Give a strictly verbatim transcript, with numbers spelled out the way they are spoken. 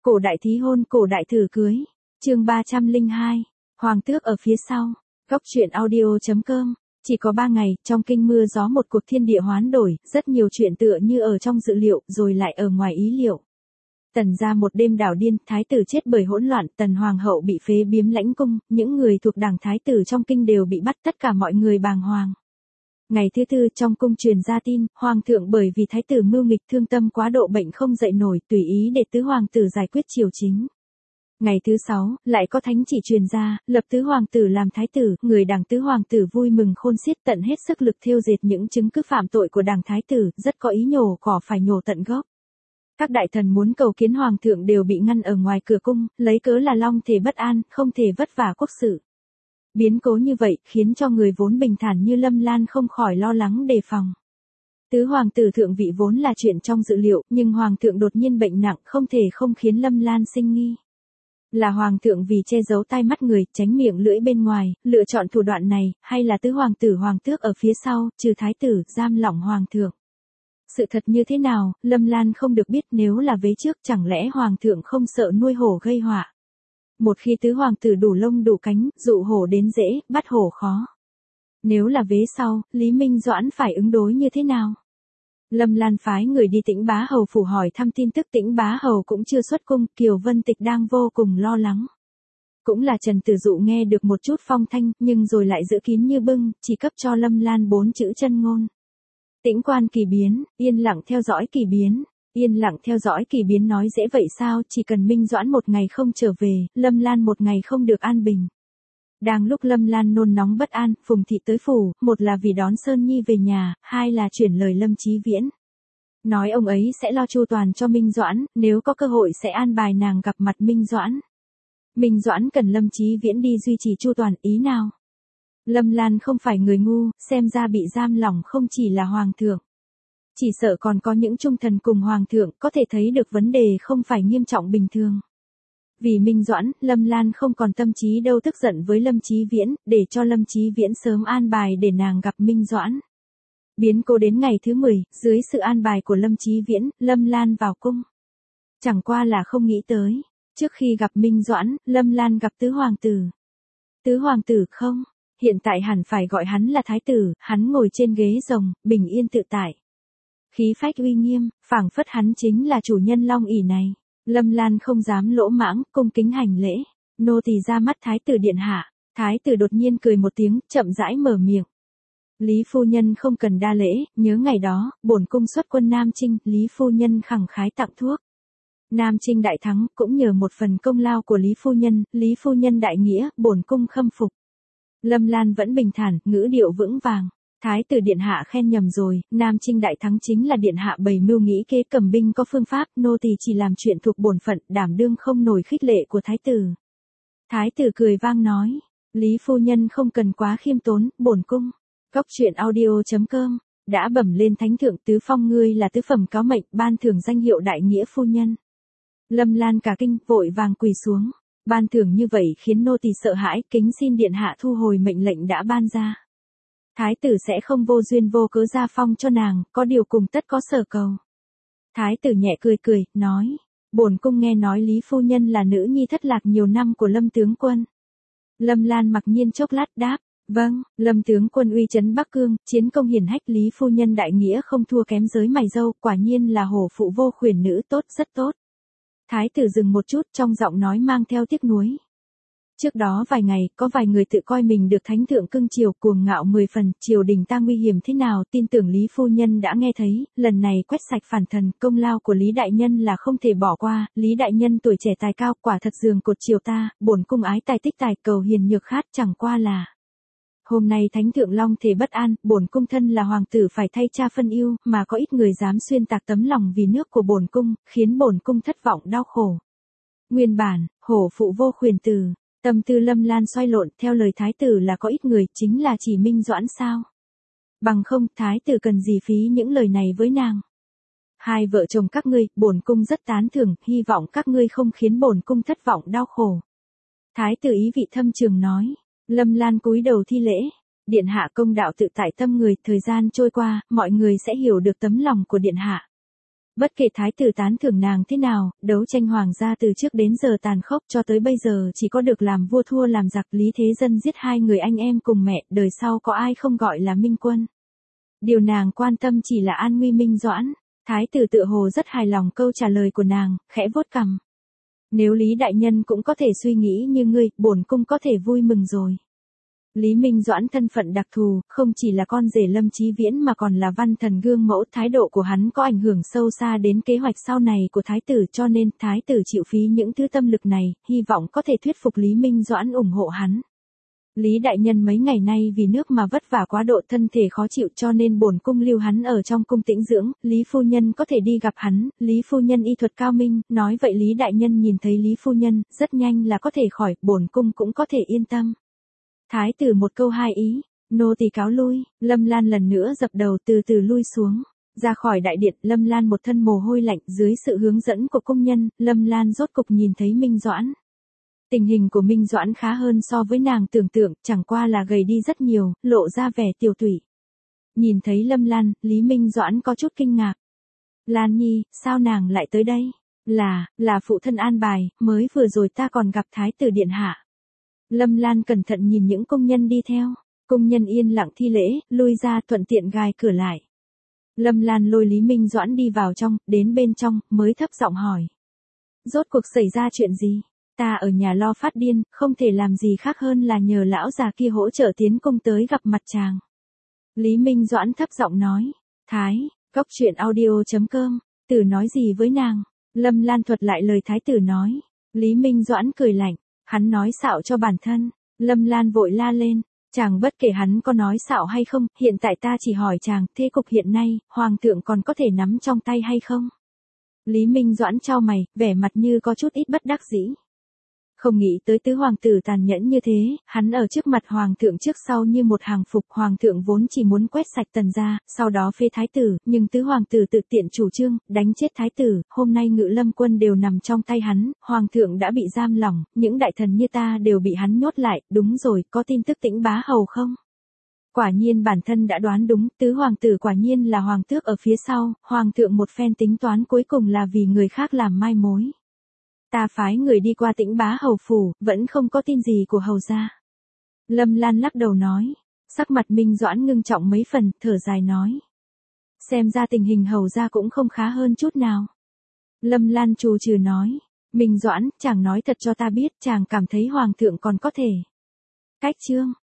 Cổ đại thí hôn, cổ đại thử cưới. Chương ba trăm lẻ hai. Hoàng tước ở phía sau. Góc truyện audio chấm com. Chỉ có ba ngày, trong kinh mưa gió một cuộc thiên địa hoán đổi, rất nhiều chuyện tựa như ở trong dự liệu, rồi lại ở ngoài ý liệu. Tần gia một đêm đảo điên, thái tử chết bởi hỗn loạn, tần hoàng hậu bị phế biếm lãnh cung, những người thuộc đảng thái tử trong kinh đều bị bắt, tất cả mọi người bàng hoàng. Ngày thứ tư trong cung truyền ra tin, hoàng thượng bởi vì thái tử mưu nghịch thương tâm quá độ bệnh không dậy nổi, tùy ý để tứ hoàng tử giải quyết triều chính. Ngày thứ sáu, lại có thánh chỉ truyền ra, lập tứ hoàng tử làm thái tử, người đảng tứ hoàng tử vui mừng khôn xiết, tận hết sức lực thêu dệt những chứng cứ phạm tội của đảng thái tử, rất có ý nhổ cỏ phải nhổ tận gốc. Các đại thần muốn cầu kiến hoàng thượng đều bị ngăn ở ngoài cửa cung, lấy cớ là long thể bất an, không thể vất vả quốc sự. Biến cố như vậy, khiến cho người vốn bình thản như Lâm Lan không khỏi lo lắng đề phòng. Tứ hoàng tử thượng vị vốn là chuyện trong dự liệu, nhưng hoàng thượng đột nhiên bệnh nặng, không thể không khiến Lâm Lan sinh nghi. Là hoàng thượng vì che giấu tai mắt người, tránh miệng lưỡi bên ngoài, lựa chọn thủ đoạn này, hay là tứ hoàng tử hoàng tước ở phía sau, trừ thái tử, giam lỏng hoàng thượng. Sự thật như thế nào, Lâm Lan không được biết, nếu là vế trước chẳng lẽ hoàng thượng không sợ nuôi hổ gây họa. Một khi tứ hoàng tử đủ lông đủ cánh, dụ hổ đến dễ, bắt hổ khó. Nếu là vế sau, Lý Minh Doãn phải ứng đối như thế nào? Lâm Lan phái người đi Tĩnh Bá Hầu phủ hỏi thăm tin tức, Tĩnh Bá Hầu cũng chưa xuất cung, Kiều Vân Tịch đang vô cùng lo lắng. Cũng là Trần Tử Dụ nghe được một chút phong thanh, nhưng rồi lại giữ kín như bưng, chỉ cấp cho Lâm Lan bốn chữ chân ngôn. Tĩnh quan kỳ biến, yên lặng theo dõi kỳ biến. Yên lặng theo dõi kỳ biến nói dễ vậy sao, chỉ cần Minh Doãn một ngày không trở về, Lâm Lan một ngày không được an bình. Đang lúc Lâm Lan nôn nóng bất an, Phùng Thị tới phủ, một là vì đón Sơn Nhi về nhà, hai là chuyển lời Lâm Chí Viễn. Nói ông ấy sẽ lo chu toàn cho Minh Doãn, nếu có cơ hội sẽ an bài nàng gặp mặt Minh Doãn. Minh Doãn cần Lâm Chí Viễn đi duy trì chu toàn, ý nào? Lâm Lan không phải người ngu, xem ra bị giam lỏng không chỉ là hoàng thượng. Chỉ sợ còn có những trung thần cùng hoàng thượng, có thể thấy được vấn đề không phải nghiêm trọng bình thường. Vì Minh Doãn, Lâm Lan không còn tâm trí đâu tức giận với Lâm Chí Viễn, để cho Lâm Chí Viễn sớm an bài để nàng gặp Minh Doãn. Biến cố đến ngày thứ mười, dưới sự an bài của Lâm Chí Viễn, Lâm Lan vào cung. Chẳng qua là không nghĩ tới, trước khi gặp Minh Doãn, Lâm Lan gặp tứ hoàng tử. Tứ hoàng tử không, hiện tại hẳn phải gọi hắn là thái tử, hắn ngồi trên ghế rồng, bình yên tự tại. Khí phách uy nghiêm, phảng phất hắn chính là chủ nhân long ỷ này. Lâm Lan không dám lỗ mãng, cung kính hành lễ. Nô tỳ ra mắt thái tử điện hạ. Thái tử đột nhiên cười một tiếng, chậm rãi mở miệng. Lý phu nhân không cần đa lễ, nhớ ngày đó, bổn cung xuất quân Nam Chinh, Lý phu nhân khẳng khái tặng thuốc. Nam Chinh đại thắng, cũng nhờ một phần công lao của Lý phu nhân, Lý phu nhân đại nghĩa, bổn cung khâm phục. Lâm Lan vẫn bình thản, ngữ điệu vững vàng. Thái tử điện hạ khen nhầm rồi, Nam Chinh đại thắng chính là điện hạ bày mưu nghĩ kế, cầm binh có phương pháp, nô tỳ chỉ làm chuyện thuộc bổn phận, đảm đương không nổi khích lệ của thái tử. Thái tử cười vang nói, Lý phu nhân không cần quá khiêm tốn, bổn cung. Góc truyện audio chấm com, đã bẩm lên thánh thượng, tứ phong ngươi là tứ phẩm cáo mệnh, ban thưởng danh hiệu đại nghĩa phu nhân. Lâm Lan cả kinh, vội vàng quỳ xuống. Ban thưởng như vậy khiến nô tỳ sợ hãi, kính xin điện hạ thu hồi mệnh lệnh đã ban ra. Thái tử sẽ không vô duyên vô cớ gia phong cho nàng, có điều cùng tất có sở cầu. Thái tử nhẹ cười cười, nói, bổn cung nghe nói Lý phu nhân là nữ nhi thất lạc nhiều năm của Lâm tướng quân. Lâm Lan mặc nhiên chốc lát đáp, vâng, Lâm tướng quân uy chấn Bắc Cương, chiến công hiển hách, Lý phu nhân đại nghĩa không thua kém giới mày râu, quả nhiên là hổ phụ vô khuyển nữ, tốt, rất tốt. Thái tử dừng một chút, trong giọng nói mang theo tiếc nuối. Trước đó vài ngày, có vài người tự coi mình được thánh thượng cưng chiều, cuồng ngạo mười phần, triều đình ta nguy hiểm thế nào, tin tưởng Lý phu nhân đã nghe thấy, lần này quét sạch phản thần, công lao của Lý đại nhân là không thể bỏ qua, Lý đại nhân tuổi trẻ tài cao, quả thật giường cột triều ta, bổn cung ái tài tích tài, cầu hiền nhược khát, chẳng qua là. Hôm nay thánh thượng long thể bất an, bổn cung thân là hoàng tử phải thay cha phân ưu, mà có ít người dám xuyên tạc tấm lòng vì nước của bổn cung, khiến bổn cung thất vọng đau khổ. Nguyên bản, hổ phụ vô khuyển tử. Tâm tư Lâm Lan xoay lộn, theo lời thái tử là có ít người, chính là chỉ Minh Doãn sao? Bằng không, thái tử cần gì phí những lời này với nàng. Hai vợ chồng các ngươi, bổn cung rất tán thưởng, hy vọng các ngươi không khiến bổn cung thất vọng đau khổ. Thái tử ý vị thâm trường nói. Lâm Lan cúi đầu thi lễ. Điện hạ công đạo tự tại tâm người, thời gian trôi qua, mọi người sẽ hiểu được tấm lòng của điện hạ. Bất kể thái tử tán thưởng nàng thế nào, đấu tranh hoàng gia từ trước đến giờ tàn khốc cho tới bây giờ chỉ có được làm vua thua làm giặc, Lý Thế Dân giết hai người anh em cùng mẹ, đời sau có ai không gọi là minh quân. Điều nàng quan tâm chỉ là an nguy Minh Doãn. Thái tử tựa hồ rất hài lòng câu trả lời của nàng, khẽ vuốt cằm. Nếu Lý đại nhân cũng có thể suy nghĩ như ngươi, bổn cung có thể vui mừng rồi. Lý Minh Doãn thân phận đặc thù, không chỉ là con rể Lâm Chí Viễn mà còn là văn thần gương mẫu, thái độ của hắn có ảnh hưởng sâu xa đến kế hoạch sau này của thái tử, cho nên thái tử chịu phí những thứ tâm lực này, hy vọng có thể thuyết phục Lý Minh Doãn ủng hộ hắn. Lý đại nhân mấy ngày nay vì nước mà vất vả quá độ, thân thể khó chịu, cho nên bổn cung lưu hắn ở trong cung tĩnh dưỡng, Lý phu nhân có thể đi gặp hắn, Lý phu nhân y thuật cao minh, nói vậy Lý đại nhân nhìn thấy Lý phu nhân, rất nhanh là có thể khỏi, bổn cung cũng có thể yên tâm. Thái tử một câu hai ý, nô tỳ cáo lui. Lâm Lan lần nữa dập đầu từ từ lui xuống. Ra khỏi đại điện, Lâm Lan một thân mồ hôi lạnh, dưới sự hướng dẫn của công nhân, Lâm Lan rốt cục nhìn thấy Minh Doãn. Tình hình của Minh Doãn khá hơn so với nàng tưởng tượng, chẳng qua là gầy đi rất nhiều, lộ ra vẻ tiều tụy. Nhìn thấy Lâm Lan, Lý Minh Doãn có chút kinh ngạc. Lan Nhi, sao nàng lại tới đây? Là, là phụ thân an bài, mới vừa rồi ta còn gặp Thái tử điện hạ. Lâm Lan cẩn thận nhìn những công nhân đi theo. Công nhân yên lặng thi lễ, lui ra thuận tiện gài cửa lại. Lâm Lan lôi Lý Minh Doãn đi vào trong, đến bên trong, mới thấp giọng hỏi. Rốt cuộc xảy ra chuyện gì? Ta ở nhà lo phát điên, không thể làm gì khác hơn là nhờ lão già kia hỗ trợ tiến công tới gặp mặt chàng. Lý Minh Doãn thấp giọng nói. Thái, góc truyện audio chấm com, tử nói gì với nàng? Lâm Lan thuật lại lời thái tử nói. Lý Minh Doãn cười lạnh. Hắn nói xạo cho bản thân. Lâm Lan vội la lên. Chàng bất kể hắn có nói xạo hay không, hiện tại ta chỉ hỏi chàng, thế cục hiện nay, hoàng thượng còn có thể nắm trong tay hay không? Lý Minh Doãn chau mày, vẻ mặt như có chút ít bất đắc dĩ. Không nghĩ tới tứ hoàng tử tàn nhẫn như thế, hắn ở trước mặt hoàng thượng trước sau như một hàng phục, hoàng thượng vốn chỉ muốn quét sạch Tần gia, sau đó phê thái tử, nhưng tứ hoàng tử tự tiện chủ trương, đánh chết thái tử, hôm nay Ngự Lâm quân đều nằm trong tay hắn, hoàng thượng đã bị giam lỏng, những đại thần như ta đều bị hắn nhốt lại, đúng rồi, có tin tức Tĩnh Bá Hầu không? Quả nhiên bản thân đã đoán đúng, tứ hoàng tử quả nhiên là hoàng tước ở phía sau, hoàng thượng một phen tính toán cuối cùng là vì người khác làm mai mối. Ta phái người đi qua Tĩnh Bá Hầu phủ, vẫn không có tin gì của hầu gia. Lâm Lan lắc đầu nói. Sắc mặt Minh Doãn ngưng trọng mấy phần, thở dài nói. Xem ra tình hình hầu gia cũng không khá hơn chút nào. Lâm Lan trù trừ nói. Minh Doãn, chàng nói thật cho ta biết, chàng cảm thấy hoàng thượng còn có thể. Cách chương.